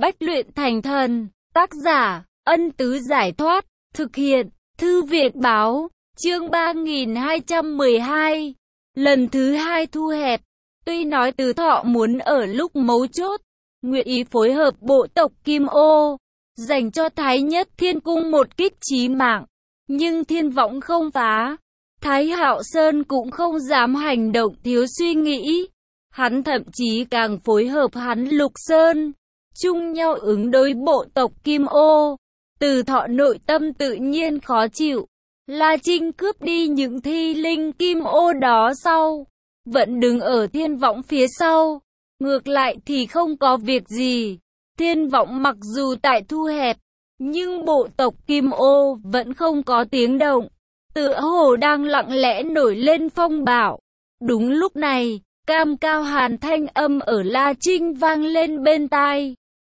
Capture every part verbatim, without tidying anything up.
Bách luyện thành thần. Tác giả, Ân Tứ Giải Thoát. Thực hiện, Thư Việt Báo. Chương ba nghìn hai trăm mười hai. Lần thứ hai thu hẹp. Tuy nói Từ Thọ muốn ở lúc mấu chốt, nguyện ý phối hợp bộ tộc Kim Ô, dành cho Thái Nhất Thiên Cung một kích chí mạng, nhưng Thiên Võng không phá. Thái Hạo Sơn cũng không dám hành động thiếu suy nghĩ. Hắn thậm chí càng phối hợp hắn Lục Sơn, chung nhau ứng đối bộ tộc Kim Ô. Từ Thọ nội tâm tự nhiên khó chịu. La Trinh cướp đi những thi linh Kim Ô đó sau, vẫn đứng ở Thiên Võng phía sau. Ngược lại thì không có việc gì. Thiên Võng mặc dù tại thu hẹp, nhưng bộ tộc Kim Ô vẫn không có tiếng động, tựa hồ đang lặng lẽ nổi lên phong bạo. Đúng lúc này, cam cao hàn thanh âm ở La Trinh vang lên bên tai.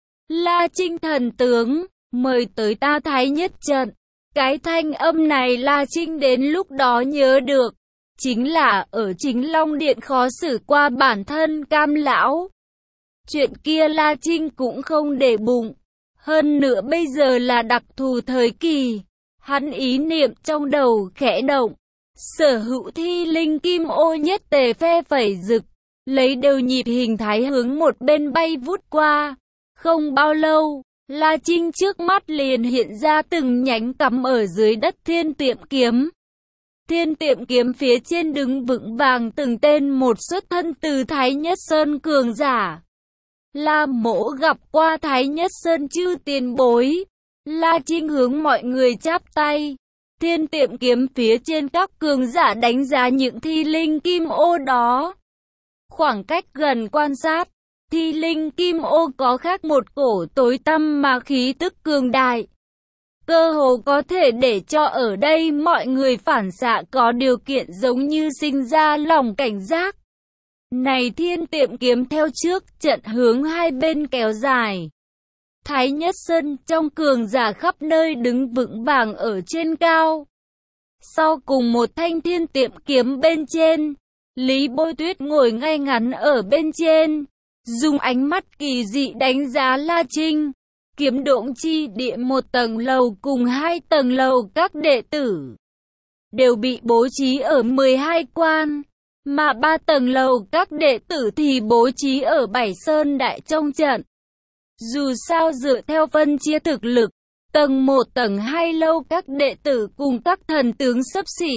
La Trinh thần tướng, mời tới ta Thái Nhất trận. Cái thanh âm này La Trinh đến lúc đó nhớ được, chính là ở Chính Long Điện khó xử qua bản thân Cam lão. Chuyện kia La Trinh cũng không để bụng. Hơn nữa bây giờ là đặc thù thời kỳ. Hắn ý niệm trong đầu khẽ động. Sở hữu thi linh Kim Ô nhất tề phe phẩy rực, lấy đều nhịp hình thái hướng một bên bay vút qua. Không bao lâu, La Trinh trước mắt liền hiện ra từng nhánh cắm ở dưới đất thiên tiệm kiếm. Thiên tiệm kiếm phía trên đứng vững vàng từng tên một xuất thân từ Thái Nhất Sơn cường giả. La Mỗ gặp qua Thái Nhất Sơn chư tiền bối. La Trinh hướng mọi người chắp tay. Thiên tiệm kiếm phía trên các cường giả đánh giá những thi linh Kim Ô đó. Khoảng cách gần quan sát, thi linh Kim Ô có khác một cổ tối tăm mà khí tức cường đại. Cơ hồ có thể để cho ở đây mọi người phản xạ có điều kiện giống như sinh ra lòng cảnh giác. Này thiên tiệm kiếm theo trước trận hướng hai bên kéo dài. Thái Nhất Sơn trong cường giả khắp nơi đứng vững vàng ở trên cao. Sau cùng một thanh thiên tiệm kiếm bên trên, Lý Bôi Tuyết ngồi ngay ngắn ở bên trên, dùng ánh mắt kỳ dị đánh giá La Trinh. Kiếm Độn Chi Địa một tầng lầu cùng hai tầng lầu các đệ tử đều bị bố trí ở mười hai quan, mà ba tầng lầu các đệ tử thì bố trí ở Bảy Sơn Đại trong trận. Dù sao dựa theo phân chia thực lực, tầng một tầng hai lâu các đệ tử cùng các thần tướng xấp xỉ.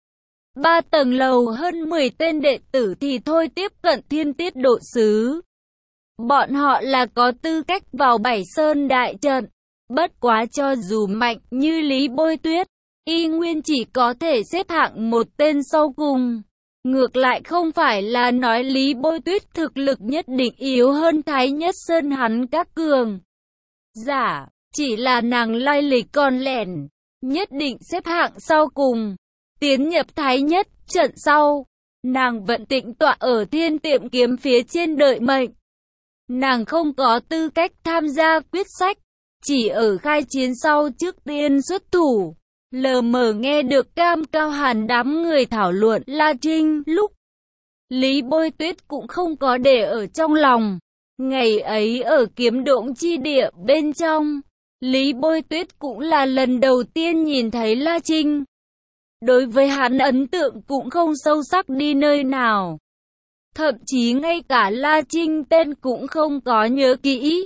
Ba tầng lầu hơn mười tên đệ tử thì thôi tiếp cận thiên tiết độ sứ. Bọn họ là có tư cách vào Bảy Sơn Đại trận. Bất quá cho dù mạnh như Lý Bôi Tuyết, y nguyên chỉ có thể xếp hạng một tên sau cùng. Ngược lại không phải là nói Lý Bôi Tuyết thực lực nhất định yếu hơn Thái Nhất Sơn hắn các cường giả, chỉ là nàng lai lịch còn lẻn, nhất định xếp hạng sau cùng, tiến nhập Thái Nhất trận sau. Nàng vẫn tĩnh tọa ở thiên tiệm kiếm phía trên đợi mệnh. Nàng không có tư cách tham gia quyết sách, chỉ ở khai chiến sau trước tiên xuất thủ. Lờ mờ nghe được cam cao hàn đám người thảo luận La Trinh lúc. Lý Bôi Tuyết cũng không có để ở trong lòng. Ngày ấy ở Kiếm Độn Chi Địa bên trong, Lý Bôi Tuyết cũng là lần đầu tiên nhìn thấy La Trinh. Đối với hắn ấn tượng cũng không sâu sắc đi nơi nào. Thậm chí ngay cả La Trinh tên cũng không có nhớ kỹ.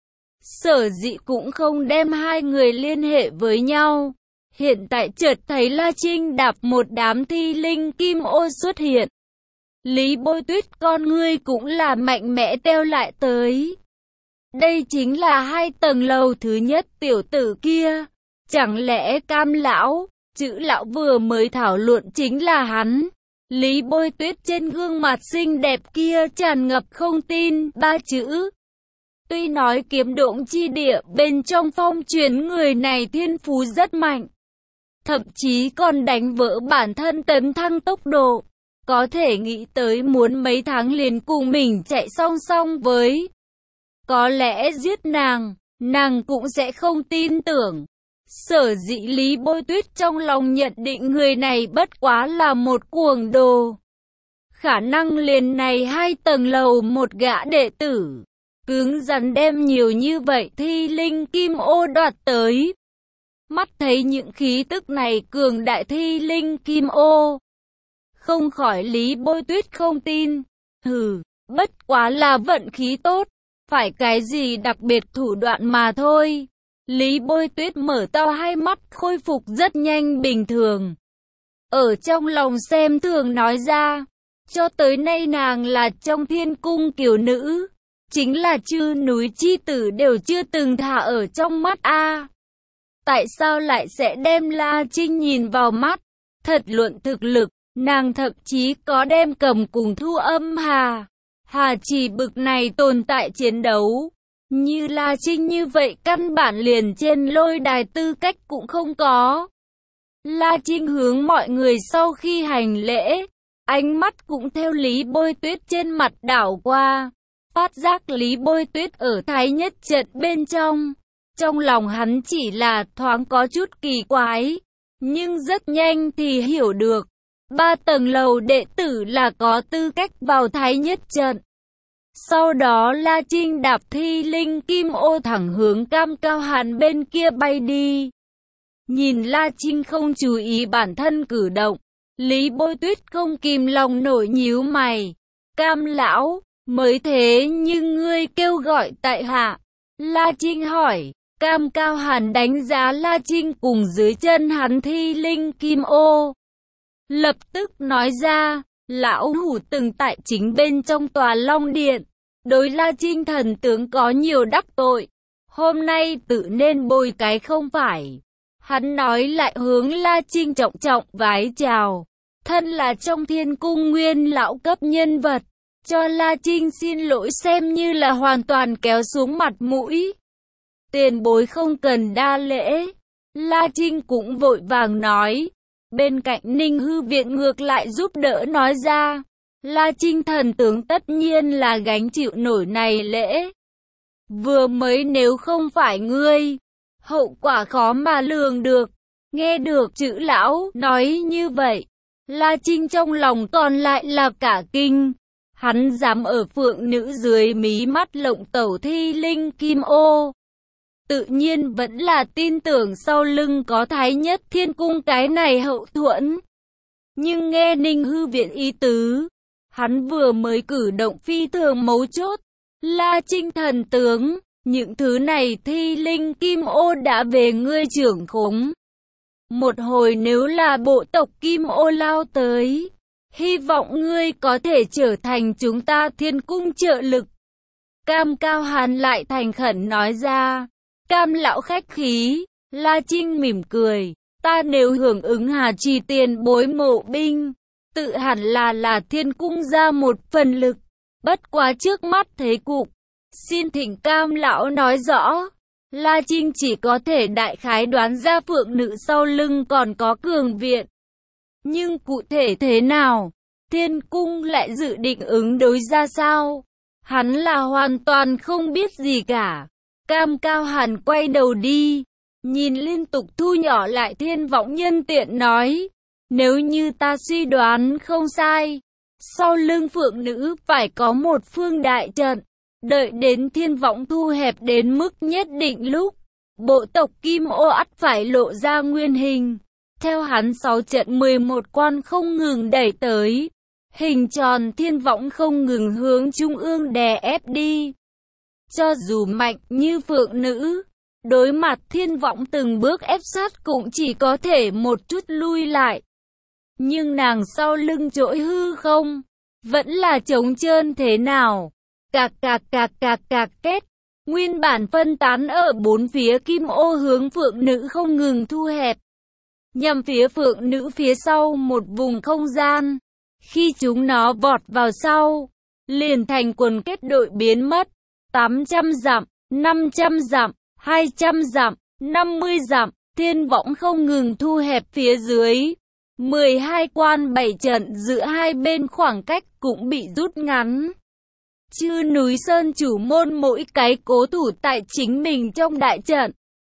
Sở dĩ cũng không đem hai người liên hệ với nhau. Hiện tại chợt thấy La Trinh đạp một đám thi linh Kim Ô xuất hiện. Lý Bôi Tuyết con ngươi cũng là mạnh mẽ teo lại tới. Đây chính là hai tầng lầu thứ nhất tiểu tử kia. Chẳng lẽ Cam lão, chữ lão vừa mới thảo luận chính là hắn? Lý Bôi Tuyết trên gương mặt xinh đẹp kia tràn ngập không tin ba chữ. Tuy nói Kiếm Độn Chi Địa bên trong phong truyền người này thiên phú rất mạnh, thậm chí còn đánh vỡ bản thân tấn thăng tốc độ, có thể nghĩ tới muốn mấy tháng liền cùng mình chạy song song với. Có lẽ giết nàng, nàng cũng sẽ không tin tưởng. Sở dĩ Lý Bôi Tuyết trong lòng nhận định người này bất quá là một cuồng đồ. Khả năng liền này hai tầng lầu một gã đệ tử, cứng rắn đem nhiều như vậy thi linh kim ô đoạt tới. Mắt thấy những khí tức này cường đại thi linh kim ô, không khỏi Lý Bôi Tuyết không tin. Hừ, bất quá là vận khí tốt, phải cái gì đặc biệt thủ đoạn mà thôi. Lý Bôi Tuyết mở to hai mắt, khôi phục rất nhanh bình thường. Ở trong lòng xem thường nói ra, cho tới nay nàng là trong thiên cung kiều nữ, chính là chư núi chi tử đều chưa từng thả ở trong mắt a. Tại sao lại sẽ đem La Trinh nhìn vào mắt? Thật luận thực lực, nàng thậm chí có đem cầm cùng Thu Âm Hà, Hà Chỉ bực này tồn tại chiến đấu. Như La Trinh như vậy căn bản liền trên lôi đài tư cách cũng không có. La Trinh hướng mọi người sau khi hành lễ, ánh mắt cũng theo Lý Bôi Tuyết trên mặt đảo qua, phát giác Lý Bôi Tuyết ở thái nhất trận bên trong. Trong lòng hắn chỉ là thoáng có chút kỳ quái, nhưng rất nhanh thì hiểu được, ba tầng lầu đệ tử là có tư cách vào thái nhất trận. Sau đó La Trinh đạp thi linh kim ô thẳng hướng Cam Cao Hàn bên kia bay đi. Nhìn La Trinh không chú ý bản thân cử động, Lý Bôi Tuyết không kìm lòng nổi nhíu mày. Cam lão, mới thế nhưng ngươi kêu gọi tại hạ? La Trinh hỏi. Cam Cao Hàn đánh giá La Trinh cùng dưới chân hắn thi linh kim ô, lập tức nói ra, lão hủ từng tại chính bên trong tòa Long Điện, đối La Trinh thần tướng có nhiều đắc tội, hôm nay tự nên bồi cái không phải. Hắn nói lại hướng La Trinh trọng trọng vái chào, thân là trong thiên cung nguyên lão cấp nhân vật, cho La Trinh xin lỗi xem như là hoàn toàn kéo xuống mặt mũi. Tiền bối không cần đa lễ. La Trinh cũng vội vàng nói. Bên cạnh Ninh Hư Viện ngược lại giúp đỡ nói ra. La Trinh thần tướng tất nhiên là gánh chịu nổi này lễ. Vừa mới nếu không phải ngươi, hậu quả khó mà lường được. Nghe được chữ lão nói như vậy, La Trinh trong lòng còn lại là cả kinh. Hắn dám ở phượng nữ dưới mí mắt lộng tẩu thi linh kim ô, tự nhiên vẫn là tin tưởng sau lưng có thái nhất thiên cung cái này hậu thuẫn. Nhưng nghe Ninh Hư Viện ý tứ, hắn vừa mới cử động phi thường mấu chốt. La Trinh thần tướng, những thứ này thi linh kim ô đã về ngươi trưởng khống. Một hồi nếu là bộ tộc kim ô lao tới, hy vọng ngươi có thể trở thành chúng ta thiên cung trợ lực. Cam Cao Hàn lại thành khẩn nói ra. Cam lão khách khí. La Trinh mỉm cười. Ta nếu hưởng ứng Hà Trì tiền bối mộ binh, tự hẳn là là thiên cung ra một phần lực. Bất quá trước mắt thế cục, xin thỉnh Cam lão nói rõ. La Trinh chỉ có thể đại khái đoán ra phượng nữ sau lưng còn có cường viện. Nhưng cụ thể thế nào, thiên cung lại dự định ứng đối ra sao? Hắn là hoàn toàn không biết gì cả. Cam Cao Hàn quay đầu đi, nhìn liên tục thu nhỏ lại thiên võng nhân tiện nói. Nếu như ta suy đoán không sai, sau lưng phượng nữ phải có một phương đại trận. Đợi đến thiên võng thu hẹp đến mức nhất định lúc, bộ tộc kim ô ắt phải lộ ra nguyên hình. Theo hắn sáu trận mười một quan không ngừng đẩy tới, hình tròn thiên võng không ngừng hướng trung ương đè ép đi. Cho dù mạnh như phượng nữ, đối mặt thiên võng từng bước ép sát cũng chỉ có thể một chút lui lại. Nhưng nàng sau lưng trỗi hư không, vẫn là trống trơn thế nào. Cạc cạc cạc cạc cạc kết, nguyên bản phân tán ở bốn phía kim ô hướng phượng nữ không ngừng thu hẹp. Nhằm phía phượng nữ phía sau một vùng không gian. Khi chúng nó vọt vào sau, liền thành quần kết đội biến mất. tám trăm dặm, năm trăm dặm, hai trăm dặm, năm mươi dặm, thiên võng không ngừng thu hẹp phía dưới. mười hai quan bảy trận giữa hai bên khoảng cách cũng bị rút ngắn. Chư núi sơn chủ môn mỗi cái cố thủ tại chính mình trong đại trận.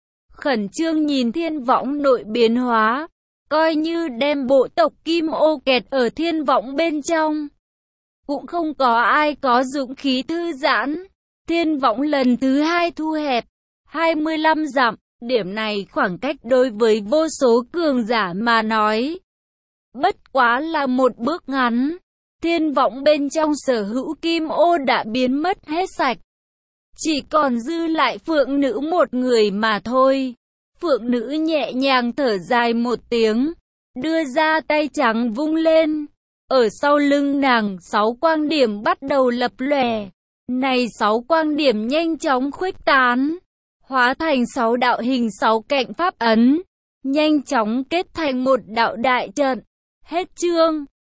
Khẩn trương nhìn thiên võng nội biến hóa, coi như đem bộ tộc kim ô kẹt ở thiên võng bên trong. Cũng không có ai có dũng khí thư giãn. thiên võng lần thứ hai thu hẹp, hai mươi lăm dặm, điểm này khoảng cách đối với vô số cường giả mà nói. Bất quá là một bước ngắn, thiên võng bên trong sở hữu kim ô đã biến mất hết sạch. Chỉ còn dư lại phượng nữ một người mà thôi. Phượng nữ nhẹ nhàng thở dài một tiếng, đưa ra tay trắng vung lên. Ở sau lưng nàng, sáu quang điểm bắt đầu lập lòe. Này sáu quang điểm nhanh chóng khuếch tán, hóa thành sáu đạo hình sáu cạnh pháp ấn, nhanh chóng kết thành một đạo đại trận. Hết chương.